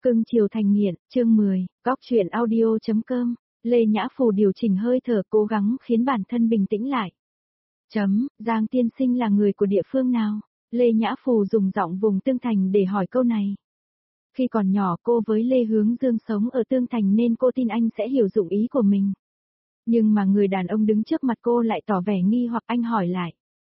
Cưng chiều thành nghiện, chương 10, góc truyện audio.com, Lê Nhã Phù điều chỉnh hơi thở cố gắng khiến bản thân bình tĩnh lại. Giang tiên sinh là người của địa phương nào? Lê Nhã Phù dùng giọng vùng Tương Thành để hỏi câu này. Khi còn nhỏ cô với Lê Hướng Dương sống ở Tương Thành nên cô tin anh sẽ hiểu dụng ý của mình. Nhưng mà người đàn ông đứng trước mặt cô lại tỏ vẻ nghi hoặc anh hỏi lại.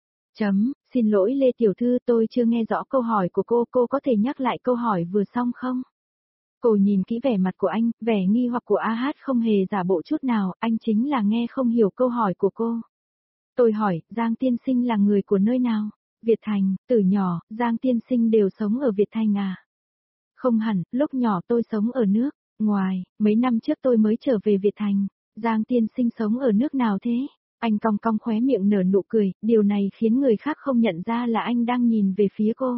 Xin lỗi Lê Tiểu Thư, tôi chưa nghe rõ câu hỏi của cô có thể nhắc lại câu hỏi vừa xong không? Cô nhìn kỹ vẻ mặt của anh, vẻ nghi hoặc của AH không hề giả bộ chút nào, anh chính là nghe không hiểu câu hỏi của cô. Tôi hỏi, Giang tiên sinh là người của nơi nào? Việt Thành, từ nhỏ, Giang tiên sinh đều sống ở Việt Thành à? Không hẳn, lúc nhỏ tôi sống ở nước ngoài, mấy năm trước tôi mới trở về Việt Thành. Giang tiên sinh sống ở nước nào thế? Anh cong cong khóe miệng nở nụ cười, điều này khiến người khác không nhận ra là anh đang nhìn về phía cô.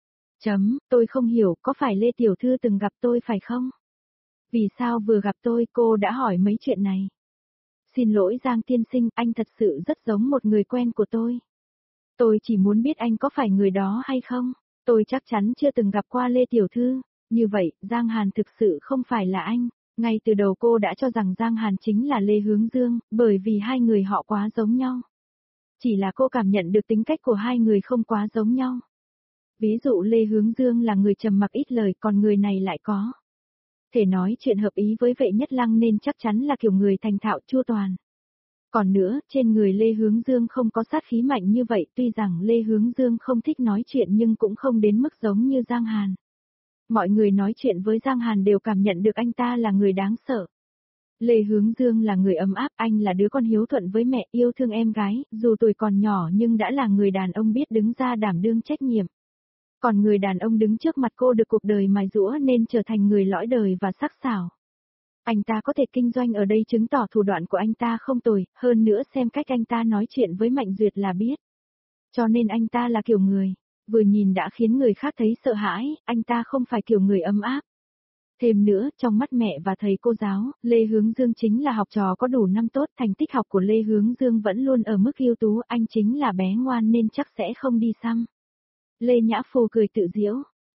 Tôi không hiểu, có phải Lê Tiểu Thư từng gặp tôi phải không? Vì sao vừa gặp tôi cô đã hỏi mấy chuyện này? Xin lỗi Giang tiên sinh, anh thật sự rất giống một người quen của tôi. Tôi chỉ muốn biết anh có phải người đó hay không? Tôi chắc chắn chưa từng gặp qua Lê Tiểu Thư. Như vậy, Giang Hàn thực sự không phải là anh. Ngay từ đầu cô đã cho rằng Giang Hàn chính là Lê Hướng Dương, bởi vì hai người họ quá giống nhau. Chỉ là cô cảm nhận được tính cách của hai người không quá giống nhau. Ví dụ Lê Hướng Dương là người trầm mặc ít lời, còn người này lại có thể nói chuyện hợp ý với Vệ Nhất Lăng nên chắc chắn là kiểu người thành thạo chu toàn. Còn nữa, trên người Lê Hướng Dương không có sát khí mạnh như vậy, tuy rằng Lê Hướng Dương không thích nói chuyện nhưng cũng không đến mức giống như Giang Hàn. Mọi người nói chuyện với Giang Hàn đều cảm nhận được anh ta là người đáng sợ. Lê Hướng Dương là người ấm áp, anh là đứa con hiếu thuận với mẹ, yêu thương em gái, dù tuổi còn nhỏ nhưng đã là người đàn ông biết đứng ra đảm đương trách nhiệm. Còn người đàn ông đứng trước mặt cô được cuộc đời mài giũa nên trở thành người lõi đời và sắc sảo. Anh ta có thể kinh doanh ở đây chứng tỏ thủ đoạn của anh ta không tồi, hơn nữa xem cách anh ta nói chuyện với Mạnh Duyệt là biết. Cho nên anh ta là kiểu người, vừa nhìn đã khiến người khác thấy sợ hãi, anh ta không phải kiểu người ấm áp. Thêm nữa, trong mắt mẹ và thầy cô giáo, Lê Hướng Dương chính là học trò có đủ năm tốt, thành tích học của Lê Hướng Dương vẫn luôn ở mức ưu tú, anh chính là bé ngoan nên chắc sẽ không đi xăm. Lê Nhã Phù cười tự giễu,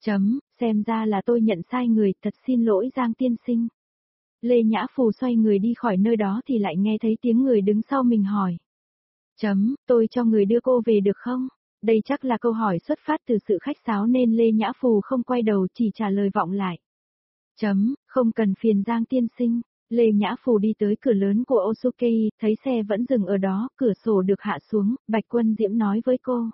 xem ra là tôi nhận sai người, thật xin lỗi Giang tiên sinh. Lê Nhã Phù xoay người đi khỏi nơi đó thì lại nghe thấy tiếng người đứng sau mình hỏi. Tôi cho người đưa cô về được không? Đây chắc là câu hỏi xuất phát từ sự khách sáo nên Lê Nhã Phù không quay đầu chỉ trả lời vọng lại. Không cần phiền Giang tiên sinh. Lê Nhã Phù đi tới cửa lớn của Osukei, thấy xe vẫn dừng ở đó, cửa sổ được hạ xuống, Bạch Quân Diễm nói với cô.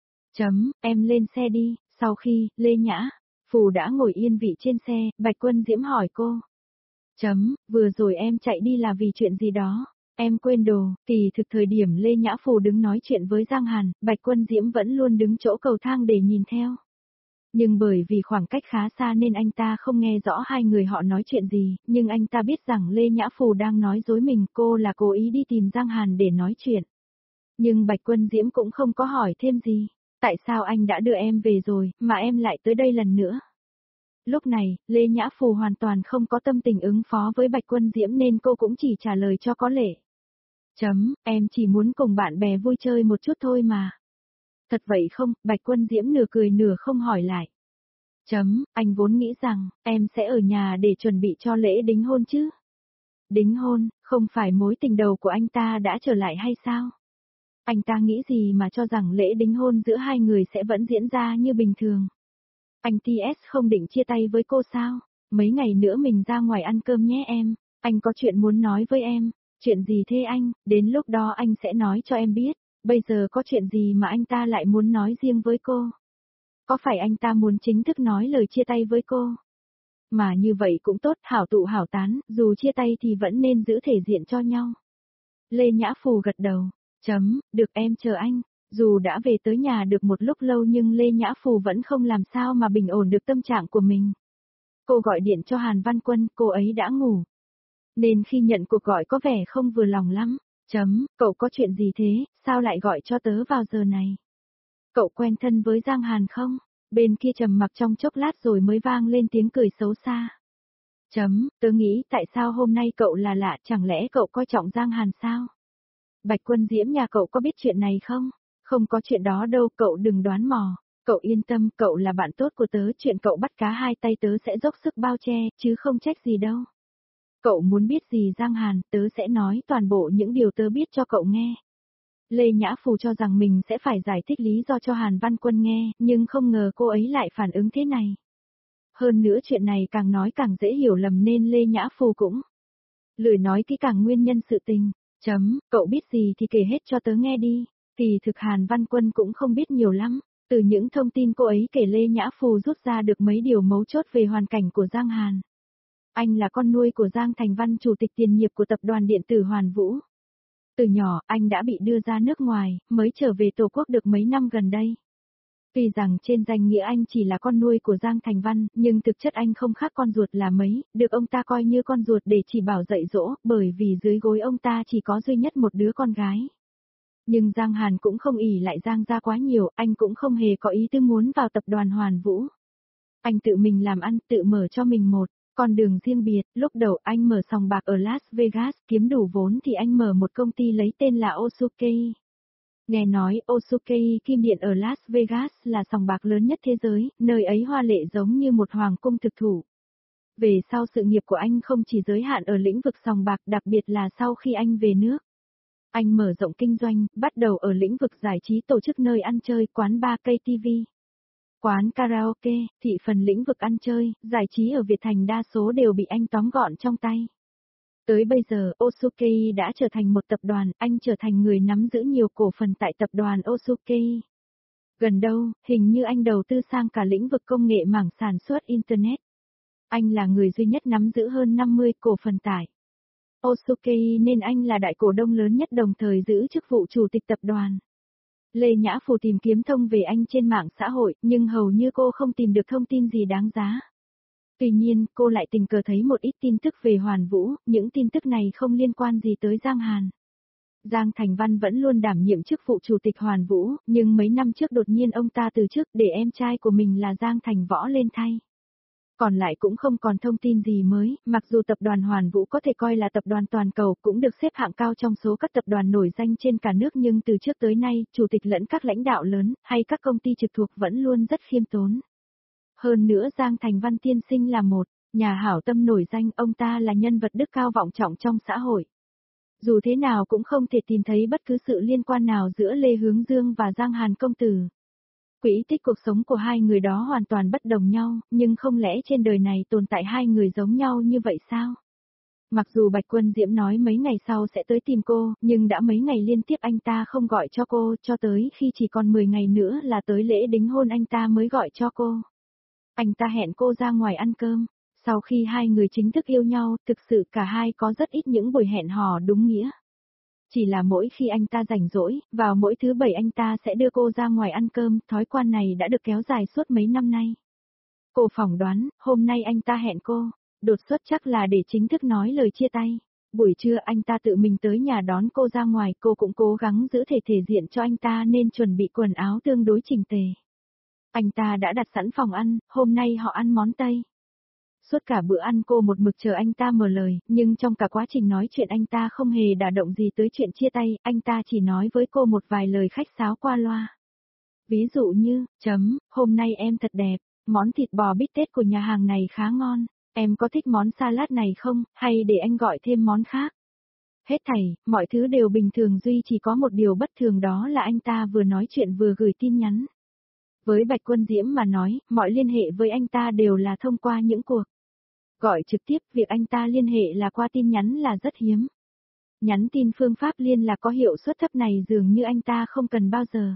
Em lên xe đi, sau khi, Lê Nhã Phù đã ngồi yên vị trên xe, Bạch Quân Diễm hỏi cô. Vừa rồi em chạy đi là vì chuyện gì đó, em quên đồ, kỳ thực thời điểm Lê Nhã Phù đứng nói chuyện với Giang Hàn, Bạch Quân Diễm vẫn luôn đứng chỗ cầu thang để nhìn theo. Nhưng bởi vì khoảng cách khá xa nên anh ta không nghe rõ hai người họ nói chuyện gì, nhưng anh ta biết rằng Lê Nhã Phù đang nói dối mình, cô là cố ý đi tìm Giang Hàn để nói chuyện. Nhưng Bạch Quân Diễm cũng không có hỏi thêm gì. Tại sao anh đã đưa em về rồi, mà em lại tới đây lần nữa? Lúc này, Lê Nhã Phù hoàn toàn không có tâm tình ứng phó với Bạch Quân Diễm nên cô cũng chỉ trả lời cho có lệ. Em chỉ muốn cùng bạn bè vui chơi một chút thôi mà. Thật vậy không? Bạch Quân Diễm nửa cười nửa không hỏi lại. Anh vốn nghĩ rằng, em sẽ ở nhà để chuẩn bị cho lễ đính hôn chứ? Đính hôn, không phải mối tình đầu của anh ta đã trở lại hay sao? Anh ta nghĩ gì mà cho rằng lễ đính hôn giữa hai người sẽ vẫn diễn ra như bình thường? Anh TS không định chia tay với cô sao? Mấy ngày nữa mình ra ngoài ăn cơm nhé em, anh có chuyện muốn nói với em. Chuyện gì thế anh, đến lúc đó anh sẽ nói cho em biết. Bây giờ có chuyện gì mà anh ta lại muốn nói riêng với cô? Có phải anh ta muốn chính thức nói lời chia tay với cô? Mà như vậy cũng tốt, hảo tụ hảo tán, dù chia tay thì vẫn nên giữ thể diện cho nhau. Lê Nhã Phù gật đầu. Được em chờ anh. Dù đã về tới nhà được một lúc lâu nhưng Lê Nhã Phù vẫn không làm sao mà bình ổn được tâm trạng của mình. Cô gọi điện cho Hàn Văn Quân, cô ấy đã ngủ. Nên khi nhận cuộc gọi có vẻ không vừa lòng lắm. Cậu có chuyện gì thế, sao lại gọi cho tớ vào giờ này? Cậu quen thân với Giang Hàn không? Bên kia trầm mặc trong chốc lát rồi mới vang lên tiếng cười xấu xa. Tớ nghĩ tại sao hôm nay cậu là lạ, chẳng lẽ cậu coi trọng Giang Hàn sao? Bạch Quân Diễm nhà cậu có biết chuyện này không? Không có chuyện đó đâu, cậu đừng đoán mò. Cậu yên tâm, cậu là bạn tốt của tớ, chuyện cậu bắt cá hai tay tớ sẽ dốc sức bao che, chứ không trách gì đâu. Cậu muốn biết gì Giang Hàn, tớ sẽ nói toàn bộ những điều tớ biết cho cậu nghe. Lê Nhã Phù cho rằng mình sẽ phải giải thích lý do cho Hàn Văn Quân nghe, nhưng không ngờ cô ấy lại phản ứng thế này. Hơn nữa chuyện này càng nói càng dễ hiểu lầm nên Lê Nhã Phù cũng lười nói kỹ càng nguyên nhân sự tình. Cậu biết gì thì kể hết cho tớ nghe đi. Kỳ thực Hàn Văn Quân cũng không biết nhiều lắm. Từ những thông tin cô ấy kể Lê Nhã Phù rút ra được mấy điều mấu chốt về hoàn cảnh của Giang Hàn. Anh là con nuôi của Giang Thành Văn, chủ tịch tiền nhiệm của tập đoàn điện tử Hoàn Vũ. Từ nhỏ, anh đã bị đưa ra nước ngoài, mới trở về Tổ quốc được mấy năm gần đây. Tuy rằng trên danh nghĩa anh chỉ là con nuôi của Giang Thành Văn, nhưng thực chất anh không khác con ruột là mấy, được ông ta coi như con ruột để chỉ bảo dạy dỗ, bởi vì dưới gối ông ta chỉ có duy nhất một đứa con gái. Nhưng Giang Hàn cũng không ỷ lại Giang gia quá nhiều, anh cũng không hề có ý tư muốn vào tập đoàn Hoàn Vũ. Anh tự mình làm ăn, tự mở cho mình một con đường riêng biệt. Lúc đầu anh mở sòng bạc ở Las Vegas, kiếm đủ vốn thì anh mở một công ty lấy tên là Osukei. Nghe nói Osukei Kim Điện ở Las Vegas là sòng bạc lớn nhất thế giới, nơi ấy hoa lệ giống như một hoàng cung thực thụ. Về sau sự nghiệp của anh không chỉ giới hạn ở lĩnh vực sòng bạc, đặc biệt là sau khi anh về nước. Anh mở rộng kinh doanh, bắt đầu ở lĩnh vực giải trí, tổ chức nơi ăn chơi, quán bar, KTV, quán karaoke. Thị phần lĩnh vực ăn chơi, giải trí ở Việt Thành đa số đều bị anh tóm gọn trong tay. Tới bây giờ, Osukei đã trở thành một tập đoàn, anh trở thành người nắm giữ nhiều cổ phần tại tập đoàn Osukei. Gần đâu, hình như anh đầu tư sang cả lĩnh vực công nghệ mảng sản xuất Internet. Anh là người duy nhất nắm giữ hơn 50 cổ phần tại Osukei nên anh là đại cổ đông lớn nhất, đồng thời giữ chức vụ chủ tịch tập đoàn. Lê Nhã Phù tìm kiếm thông về anh trên mạng xã hội, nhưng hầu như cô không tìm được thông tin gì đáng giá. Tuy nhiên, cô lại tình cờ thấy một ít tin tức về Hoàn Vũ, những tin tức này không liên quan gì tới Giang Hàn. Giang Thành Văn vẫn luôn đảm nhiệm chức vụ chủ tịch Hoàn Vũ, nhưng mấy năm trước đột nhiên ông ta từ chức để em trai của mình là Giang Thành Võ lên thay. Còn lại cũng không còn thông tin gì mới, mặc dù tập đoàn Hoàn Vũ có thể coi là tập đoàn toàn cầu, cũng được xếp hạng cao trong số các tập đoàn nổi danh trên cả nước, nhưng từ trước tới nay, chủ tịch lẫn các lãnh đạo lớn, hay các công ty trực thuộc vẫn luôn rất khiêm tốn. Hơn nữa Giang Thành Văn tiên sinh là một nhà hảo tâm nổi danh, ông ta là nhân vật đức cao vọng trọng trong xã hội. Dù thế nào cũng không thể tìm thấy bất cứ sự liên quan nào giữa Lê Hướng Dương và Giang Hàn công tử. Quỹ tích cuộc sống của hai người đó hoàn toàn bất đồng nhau, nhưng không lẽ trên đời này tồn tại hai người giống nhau như vậy sao? Mặc dù Bạch Quân Diễm nói mấy ngày sau sẽ tới tìm cô, nhưng đã mấy ngày liên tiếp anh ta không gọi cho cô, cho tới khi chỉ còn 10 ngày nữa là tới lễ đính hôn anh ta mới gọi cho cô. Anh ta hẹn cô ra ngoài ăn cơm. Sau khi hai người chính thức yêu nhau, thực sự cả hai có rất ít những buổi hẹn hò đúng nghĩa. Chỉ là mỗi khi anh ta rảnh rỗi, vào mỗi thứ bảy anh ta sẽ đưa cô ra ngoài ăn cơm, thói quen này đã được kéo dài suốt mấy năm nay. Cô phỏng đoán, hôm nay anh ta hẹn cô, đột xuất chắc là để chính thức nói lời chia tay. Buổi trưa anh ta tự mình tới nhà đón cô ra ngoài, cô cũng cố gắng giữ thể diện cho anh ta nên chuẩn bị quần áo tương đối chỉnh tề. Anh ta đã đặt sẵn phòng ăn, hôm nay họ ăn món Tây. Suốt cả bữa ăn cô một mực chờ anh ta mở lời, nhưng trong cả quá trình nói chuyện anh ta không hề đả động gì tới chuyện chia tay, anh ta chỉ nói với cô một vài lời khách sáo qua loa. Ví dụ như, hôm nay em thật đẹp, món thịt bò bít tết của nhà hàng này khá ngon, em có thích món salad này không, hay để anh gọi thêm món khác. Hết thảy, mọi thứ đều bình thường, duy chỉ có một điều bất thường, đó là anh ta vừa nói chuyện vừa gửi tin nhắn. Với Bạch Quân Diễm mà nói, mọi liên hệ với anh ta đều là thông qua những cuộc gọi trực tiếp, việc anh ta liên hệ là qua tin nhắn là rất hiếm. Nhắn tin phương pháp liên lạc có hiệu suất thấp này dường như anh ta không cần bao giờ.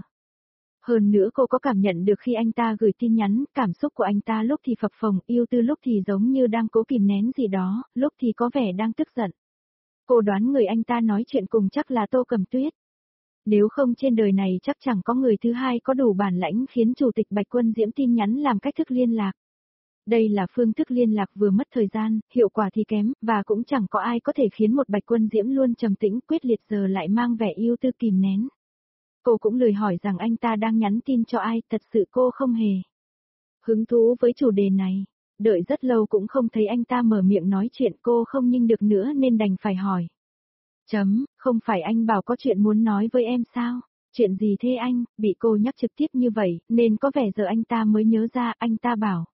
Hơn nữa cô có cảm nhận được khi anh ta gửi tin nhắn, cảm xúc của anh ta lúc thì phập phồng, yêu tư, lúc thì giống như đang cố kìm nén gì đó, lúc thì có vẻ đang tức giận. Cô đoán người anh ta nói chuyện cùng chắc là Tô Cầm Tuyết. Nếu không trên đời này chắc chẳng có người thứ hai có đủ bản lãnh khiến Chủ tịch Bạch Quân Diễm tin nhắn làm cách thức liên lạc. Đây là phương thức liên lạc vừa mất thời gian, hiệu quả thì kém, và cũng chẳng có ai có thể khiến một Bạch Quân Diễm luôn trầm tĩnh quyết liệt giờ lại mang vẻ yêu tư kìm nén. Cô cũng lười hỏi rằng anh ta đang nhắn tin cho ai, thật sự cô không hề hứng thú với chủ đề này. Đợi rất lâu cũng không thấy anh ta mở miệng nói chuyện, cô không nhịn được nữa nên đành phải hỏi. Không phải anh bảo có chuyện muốn nói với em sao? Chuyện gì thế anh, bị cô nhắc trực tiếp như vậy, nên có vẻ giờ anh ta mới nhớ ra, anh ta bảo.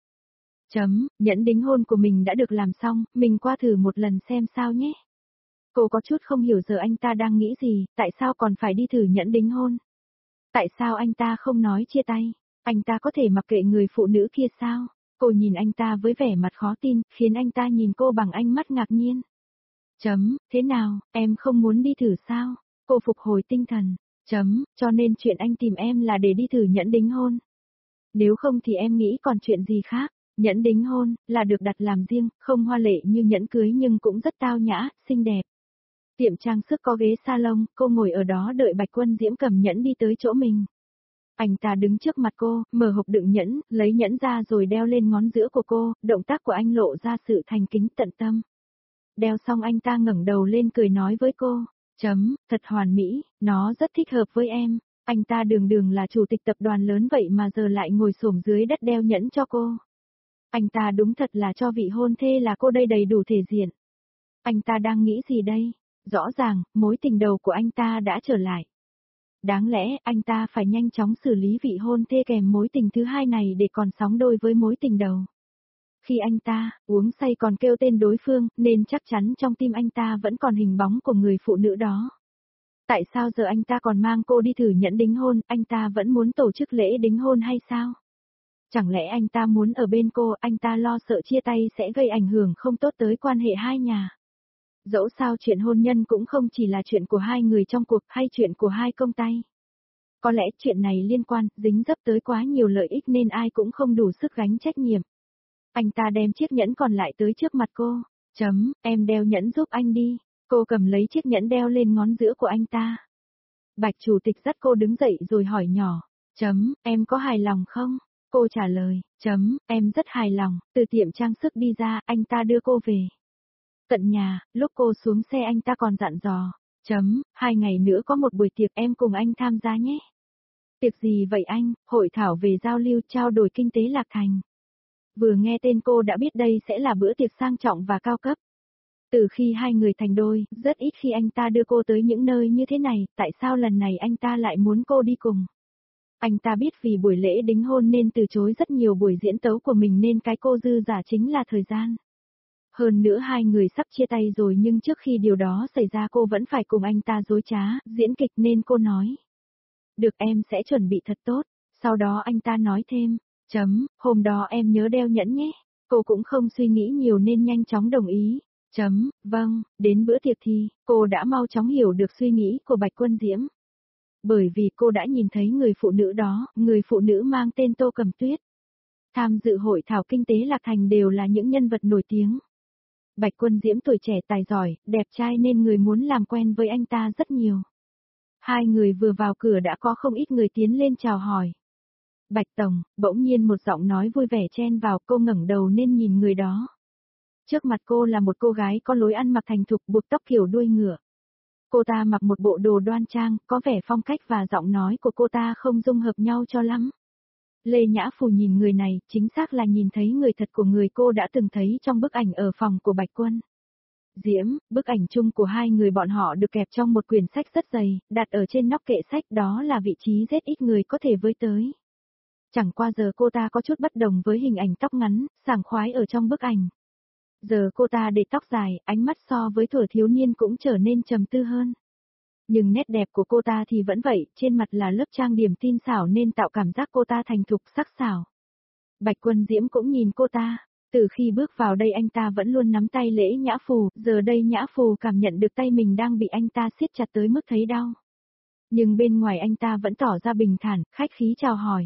Nhẫn đính hôn của mình đã được làm xong, mình qua thử một lần xem sao nhé. Cô có chút không hiểu giờ anh ta đang nghĩ gì, tại sao còn phải đi thử nhẫn đính hôn? Tại sao anh ta không nói chia tay? Anh ta có thể mặc kệ người phụ nữ kia sao? Cô nhìn anh ta với vẻ mặt khó tin, khiến anh ta nhìn cô bằng ánh mắt ngạc nhiên. Thế nào, em không muốn đi thử sao? Cô phục hồi tinh thần. Cho nên chuyện anh tìm em là để đi thử nhẫn đính hôn. Nếu không thì em nghĩ còn chuyện gì khác? Nhẫn đính hôn, là được đặt làm riêng, không hoa lệ như nhẫn cưới nhưng cũng rất tao nhã, xinh đẹp. Tiệm trang sức có ghế salon, cô ngồi ở đó đợi Bạch Quân Diễm cầm nhẫn đi tới chỗ mình. Anh ta đứng trước mặt cô, mở hộp đựng nhẫn, lấy nhẫn ra rồi đeo lên ngón giữa của cô, động tác của anh lộ ra sự thành kính tận tâm. Đeo xong anh ta ngẩng đầu lên cười nói với cô, thật hoàn mỹ, nó rất thích hợp với em. Anh ta đường đường là chủ tịch tập đoàn lớn vậy mà giờ lại ngồi xổm dưới đất đeo nhẫn cho cô. Anh ta đúng thật là cho vị hôn thê là cô đây đầy đủ thể diện. Anh ta đang nghĩ gì đây? Rõ ràng, mối tình đầu của anh ta đã trở lại. Đáng lẽ anh ta phải nhanh chóng xử lý vị hôn thê kèm mối tình thứ hai này để còn sóng đôi với mối tình đầu. Khi anh ta uống say còn kêu tên đối phương, nên chắc chắn trong tim anh ta vẫn còn hình bóng của người phụ nữ đó. Tại sao giờ anh ta còn mang cô đi thử nhẫn đính hôn, anh ta vẫn muốn tổ chức lễ đính hôn hay sao? Chẳng lẽ anh ta muốn ở bên cô, anh ta lo sợ chia tay sẽ gây ảnh hưởng không tốt tới quan hệ hai nhà. Dẫu sao chuyện hôn nhân cũng không chỉ là chuyện của hai người trong cuộc hay chuyện của hai công tay. Có lẽ chuyện này liên quan, dính dấp tới quá nhiều lợi ích nên ai cũng không đủ sức gánh trách nhiệm. Anh ta đem chiếc nhẫn còn lại tới trước mặt cô. Em đeo nhẫn giúp anh đi. Cô cầm lấy chiếc nhẫn đeo lên ngón giữa của anh ta. Bạch chủ tịch dắt cô đứng dậy rồi hỏi nhỏ. Em có hài lòng không? Cô trả lời. Em rất hài lòng. Từ tiệm trang sức đi ra, anh ta đưa cô về. Tận nhà, lúc cô xuống xe anh ta còn dặn dò. 2 ngày nữa có một buổi tiệc em cùng anh tham gia nhé. Tiệc gì vậy anh? Hội thảo về giao lưu trao đổi kinh tế Lạc Thành. Vừa nghe tên cô đã biết đây sẽ là bữa tiệc sang trọng và cao cấp. Từ khi hai người thành đôi, rất ít khi anh ta đưa cô tới những nơi như thế này, tại sao lần này anh ta lại muốn cô đi cùng? Anh ta biết vì buổi lễ đính hôn nên từ chối rất nhiều buổi diễn tấu của mình nên cái cô dư giả chính là thời gian. Hơn nữa hai người sắp chia tay rồi nhưng trước khi điều đó xảy ra cô vẫn phải cùng anh ta dối trá, diễn kịch nên cô nói. Được em sẽ chuẩn bị thật tốt, sau đó anh ta nói thêm, hôm đó em nhớ đeo nhẫn nhé, cô cũng không suy nghĩ nhiều nên nhanh chóng đồng ý. Vâng, đến bữa tiệc thì, cô đã mau chóng hiểu được suy nghĩ của Bạch Quân Diễm. Bởi vì cô đã nhìn thấy người phụ nữ đó, người phụ nữ mang tên Tô Cầm Tuyết. Tham dự hội thảo kinh tế Lạc Thành đều là những nhân vật nổi tiếng. Bạch Quân Diễm tuổi trẻ tài giỏi, đẹp trai nên người muốn làm quen với anh ta rất nhiều. Hai người vừa vào cửa đã có không ít người tiến lên chào hỏi. Bạch Tổng, bỗng nhiên một giọng nói vui vẻ chen vào, cô ngẩng đầu nên nhìn người đó. Trước mặt cô là một cô gái có lối ăn mặc thành thục buộc tóc kiểu đuôi ngựa. Cô ta mặc một bộ đồ đoan trang, có vẻ phong cách và giọng nói của cô ta không dung hợp nhau cho lắm. Lê Nhã Phù nhìn người này, chính xác là nhìn thấy người thật của người cô đã từng thấy trong bức ảnh ở phòng của Bạch Quân Diễm. Bức ảnh chung của hai người bọn họ được kẹp trong một quyển sách rất dày, đặt ở trên nóc kệ sách, đó là vị trí rất ít người có thể với tới. Chẳng qua giờ cô ta có chút bất đồng với hình ảnh tóc ngắn, sảng khoái ở trong bức ảnh. Giờ cô ta để tóc dài, ánh mắt so với thuở thiếu niên cũng trở nên trầm tư hơn. Nhưng nét đẹp của cô ta thì vẫn vậy, trên mặt là lớp trang điểm tinh xảo nên tạo cảm giác cô ta thành thục sắc sảo. Bạch Quân Diễm cũng nhìn cô ta, từ khi bước vào đây anh ta vẫn luôn nắm tay Lễ Nhã Phù, giờ đây Nhã Phù cảm nhận được tay mình đang bị anh ta siết chặt tới mức thấy đau. Nhưng bên ngoài anh ta vẫn tỏ ra bình thản, khách khí chào hỏi.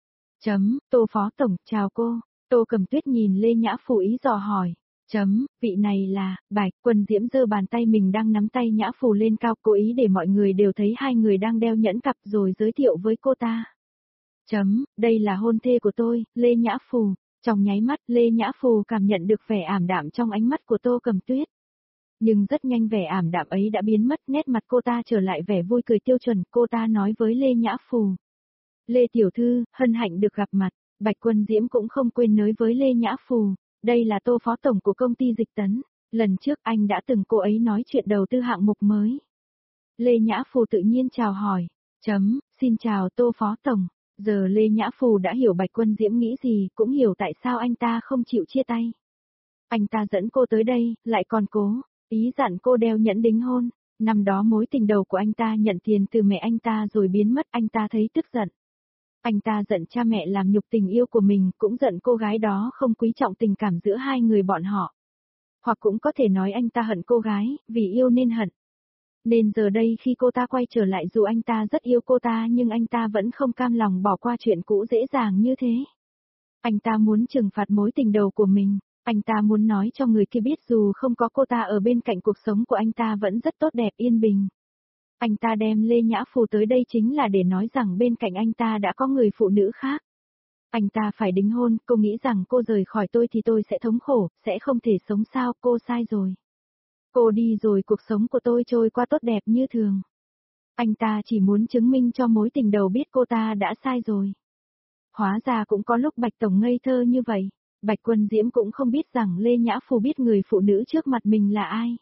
Tô Phó Tổng, chào cô. Tô Cầm Tuyết nhìn Lê Nhã Phù ý dò hỏi. Vị này là, Bạch Quân Diễm giơ bàn tay mình đang nắm tay Nhã Phù lên cao, cố ý để mọi người đều thấy hai người đang đeo nhẫn cặp rồi giới thiệu với cô ta. Đây là hôn thê của tôi, Lê Nhã Phù. Trong nháy mắt, Lê Nhã Phù cảm nhận được vẻ ảm đạm trong ánh mắt của Tô Cầm Tuyết. Nhưng rất nhanh vẻ ảm đạm ấy đã biến mất, nét mặt cô ta trở lại vẻ vui cười tiêu chuẩn, cô ta nói với Lê Nhã Phù. Lê Tiểu Thư, hân hạnh được gặp mặt. Bạch Quân Diễm cũng không quên nói với Lê Nhã Phù. Đây là Tô Phó Tổng của công ty Dịch Tấn. Lần trước anh đã từng cô ấy nói chuyện đầu tư hạng mục mới. Lê Nhã Phù tự nhiên chào hỏi. Xin chào Tô Phó Tổng. Giờ Lê Nhã Phù đã hiểu Bạch Quân Diễm nghĩ gì, cũng hiểu tại sao anh ta không chịu chia tay. Anh ta dẫn cô tới đây, lại còn cố, ý dặn cô đeo nhẫn đính hôn. Năm đó mối tình đầu của anh ta nhận tiền từ mẹ anh ta rồi biến mất, anh ta thấy tức giận. Anh ta giận cha mẹ làm nhục tình yêu của mình, cũng giận cô gái đó không quý trọng tình cảm giữa hai người bọn họ. Hoặc cũng có thể nói anh ta hận cô gái, vì yêu nên hận. Nên giờ đây khi cô ta quay trở lại dù anh ta rất yêu cô ta nhưng anh ta vẫn không cam lòng bỏ qua chuyện cũ dễ dàng như thế. Anh ta muốn trừng phạt mối tình đầu của mình. Anh ta muốn nói cho người kia biết dù không có cô ta ở bên cạnh cuộc sống của anh ta vẫn rất tốt đẹp yên bình. Anh ta đem Lê Nhã Phù tới đây chính là để nói rằng bên cạnh anh ta đã có người phụ nữ khác. Anh ta phải đính hôn, cô nghĩ rằng cô rời khỏi tôi thì tôi sẽ thống khổ, sẽ không thể sống sao, cô sai rồi. Cô đi rồi cuộc sống của tôi trôi qua tốt đẹp như thường. Anh ta chỉ muốn chứng minh cho mối tình đầu biết cô ta đã sai rồi. Hóa ra cũng có lúc Bạch Tổng ngây thơ như vậy. Bạch Quân Diễm cũng không biết rằng Lê Nhã Phù biết người phụ nữ trước mặt mình là ai.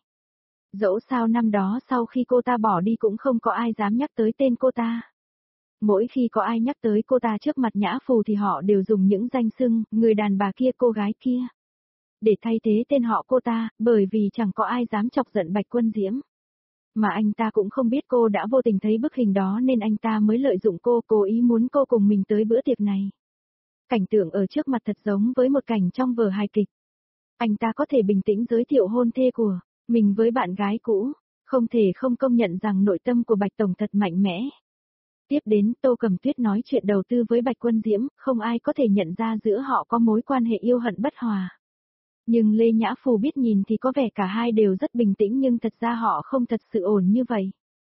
Dẫu sao năm đó sau khi cô ta bỏ đi cũng không có ai dám nhắc tới tên cô ta. Mỗi khi có ai nhắc tới cô ta trước mặt Nhã Phù thì họ đều dùng những danh xưng, người đàn bà kia cô gái kia. Để thay thế tên họ cô ta, bởi vì chẳng có ai dám chọc giận Bạch Quân Diễm. Mà anh ta cũng không biết cô đã vô tình thấy bức hình đó nên anh ta mới lợi dụng cô, cố ý muốn cô cùng mình tới bữa tiệc này. Cảnh tượng ở trước mặt thật giống với một cảnh trong vở hài kịch. Anh ta có thể bình tĩnh giới thiệu hôn thê của mình với bạn gái cũ, không thể không công nhận rằng nội tâm của Bạch Tổng thật mạnh mẽ. Tiếp đến Tô Cẩm Tuyết nói chuyện đầu tư với Bạch Quân Diễm, không ai có thể nhận ra giữa họ có mối quan hệ yêu hận bất hòa. Nhưng Lê Nhã Phù biết nhìn thì có vẻ cả hai đều rất bình tĩnh nhưng thật ra họ không thật sự ổn như vậy.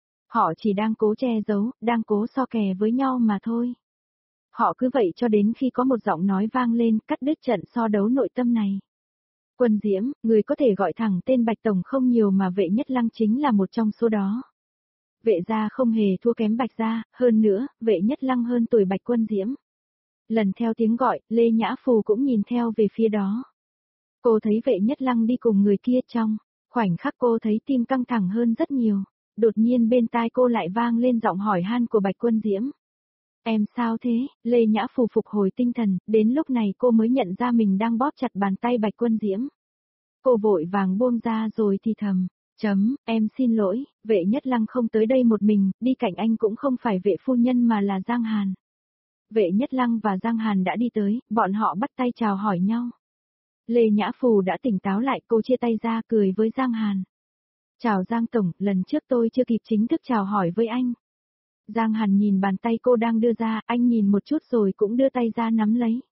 Họ chỉ đang cố che giấu, đang cố so kè với nhau mà thôi. Họ cứ vậy cho đến khi có một giọng nói vang lên cắt đứt trận so đấu nội tâm này. Quân Diễm, người có thể gọi thẳng tên Bạch Tổng không nhiều mà Vệ Nhất Lăng chính là một trong số đó. Vệ gia không hề thua kém Bạch gia, hơn nữa, Vệ Nhất Lăng hơn tuổi Bạch Quân Diễm. Lần theo tiếng gọi, Lê Nhã Phù cũng nhìn theo về phía đó. Cô thấy Vệ Nhất Lăng đi cùng người kia trong khoảnh khắc cô thấy tim căng thẳng hơn rất nhiều. Đột nhiên bên tai cô lại vang lên giọng hỏi han của Bạch Quân Diễm. Em sao thế? Lê Nhã Phù phục hồi tinh thần, đến lúc này cô mới nhận ra mình đang bóp chặt bàn tay Bạch Quân Diễm. Cô vội vàng buông ra rồi thì thầm. Em xin lỗi, Vệ Nhất Lăng không tới đây một mình, đi cạnh anh cũng không phải Vệ phu nhân mà là Giang Hàn. Vệ Nhất Lăng và Giang Hàn đã đi tới, bọn họ bắt tay chào hỏi nhau. Lê Nhã Phù đã tỉnh táo lại, cô chia tay ra cười với Giang Hàn. Chào Giang Tổng, lần trước tôi chưa kịp chính thức chào hỏi với anh. Giang Hàn nhìn bàn tay cô đang đưa ra, anh nhìn một chút rồi cũng đưa tay ra nắm lấy.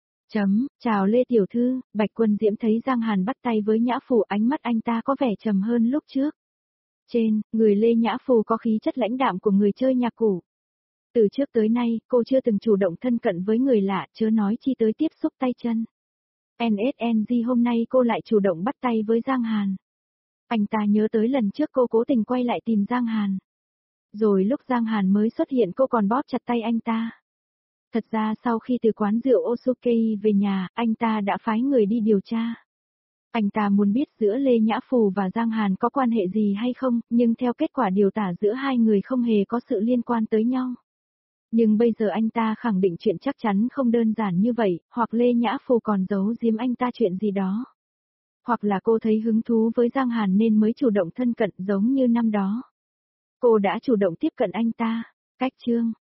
Chào Lê Tiểu Thư, Bạch Quân Diễm thấy Giang Hàn bắt tay với Nhã Phù, ánh mắt anh ta có vẻ trầm hơn lúc trước. Trên, người Lê Nhã Phù có khí chất lãnh đạm của người chơi nhạc cụ. Từ trước tới nay, cô chưa từng chủ động thân cận với người lạ, chớ nói chi tới tiếp xúc tay chân. NSNG hôm nay cô lại chủ động bắt tay với Giang Hàn. Anh ta nhớ tới lần trước cô cố tình quay lại tìm Giang Hàn. Rồi lúc Giang Hàn mới xuất hiện cô còn bóp chặt tay anh ta. Thật ra sau khi từ quán rượu Osuke về nhà, anh ta đã phái người đi điều tra. Anh ta muốn biết giữa Lê Nhã Phù và Giang Hàn có quan hệ gì hay không, nhưng theo kết quả điều tả giữa hai người không hề có sự liên quan tới nhau. Nhưng bây giờ anh ta khẳng định chuyện chắc chắn không đơn giản như vậy, hoặc Lê Nhã Phù còn giấu giếm anh ta chuyện gì đó. Hoặc là cô thấy hứng thú với Giang Hàn nên mới chủ động thân cận giống như năm đó. Cô đã chủ động tiếp cận anh ta. Cách chương